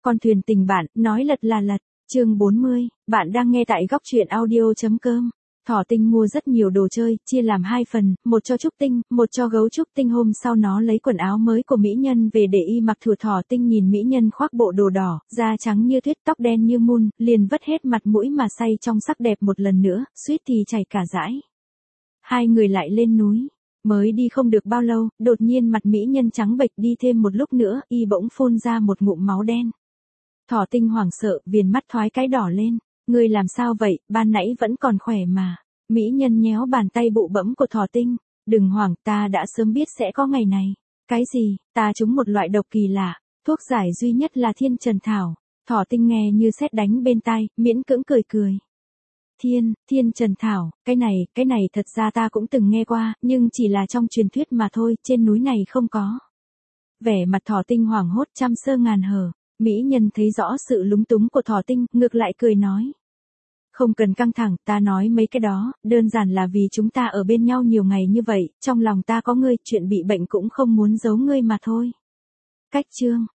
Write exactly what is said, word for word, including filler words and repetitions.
Con thuyền tình bạn, nói lật là lật. Chương bốn mươi, bạn đang nghe tại góc truyện audio chấm com. Thỏ Tinh mua rất nhiều đồ chơi, chia làm hai phần, một cho Trúc Tinh, một cho gấu Trúc Tinh. Hôm sau nó lấy quần áo mới của mỹ nhân về để y mặc. Thủa Thỏ Tinh nhìn mỹ nhân khoác bộ đồ đỏ, da trắng như tuyết, tóc đen như mun, liền vất hết mặt mũi mà say trong sắc đẹp một lần nữa, suýt thì chảy cả dãi. Hai người lại lên núi. Mới đi không được bao lâu, đột nhiên mặt mỹ nhân trắng bệch, đi thêm một lúc nữa, y bỗng phun ra một ngụm máu đen. Thỏ Tinh hoảng sợ, viền mắt thoái cái đỏ lên. Ngươi làm sao vậy, ban nãy vẫn còn khỏe mà. Mỹ nhân nhéo bàn tay bụ bẫm của Thỏ Tinh. Đừng hoảng, ta đã sớm biết sẽ có ngày này. Cái gì, ta trúng một loại độc kỳ lạ. Thuốc giải duy nhất là Thiên Trần Thảo. Thỏ Tinh nghe như sét đánh bên tai, miễn cưỡng cười cười. Thiên, Thiên Trần Thảo, cái này, cái này thật ra ta cũng từng nghe qua, nhưng chỉ là trong truyền thuyết mà thôi, trên núi này không có. Vẻ mặt Thỏ Tinh hoảng hốt trăm sơ ngàn hở. Mỹ nhân thấy rõ sự lúng túng của Thỏ Tinh, ngược lại cười nói. Không cần căng thẳng, ta nói mấy cái đó, đơn giản là vì chúng ta ở bên nhau nhiều ngày như vậy, trong lòng ta có ngươi, chuyện bị bệnh cũng không muốn giấu ngươi mà thôi. Cách chương.